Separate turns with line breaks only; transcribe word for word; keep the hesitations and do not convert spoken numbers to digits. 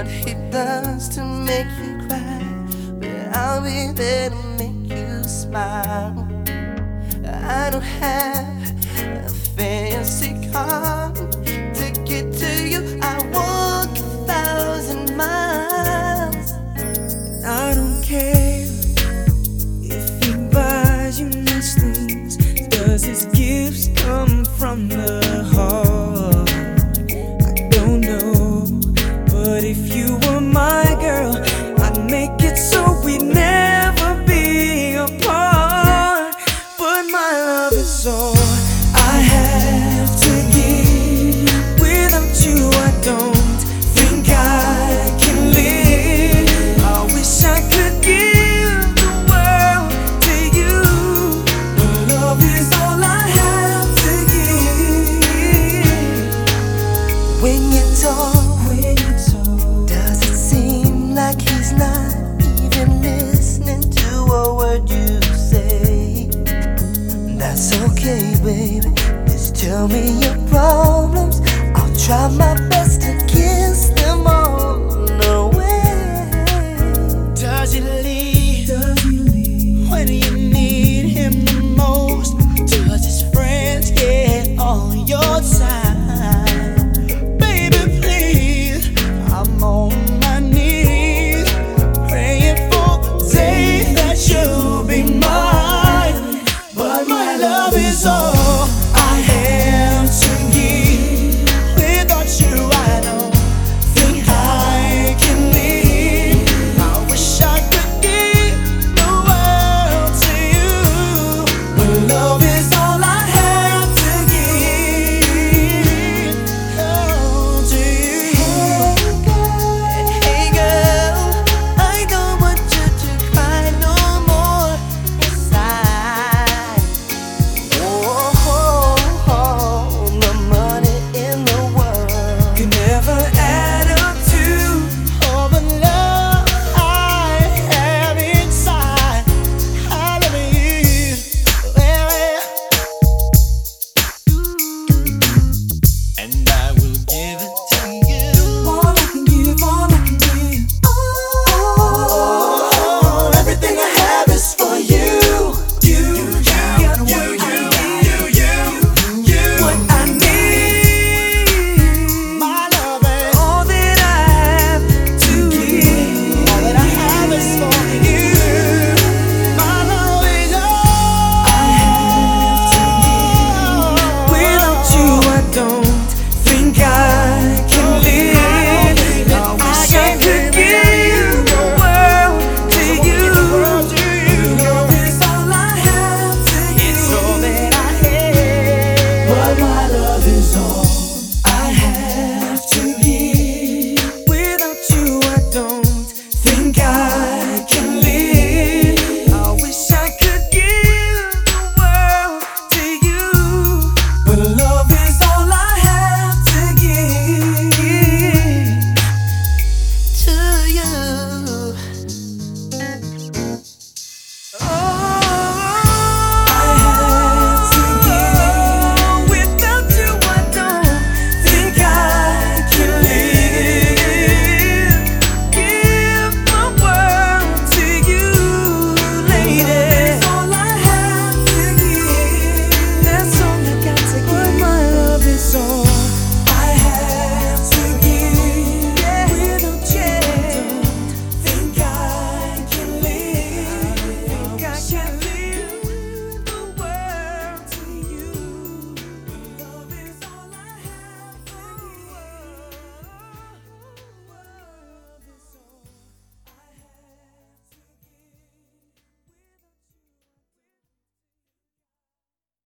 what he does to make you cry, but I'll be there to make you smile. I don't have a fancy car to get to you. I walk a thousand miles.
I don't care if he buys you nice things, does his gifts come from the heart? I don't know, but if you were my girl, I'd make it so we'd never be apart. But my love is all I have to give. Without you I don't think I can live. I wish I could give the world to you, but love is all I have to give.
When you talk,
When you talk,
does it seem like he's not even listening to a word you say? That's okay, baby. Just tell me your problems, I'll try my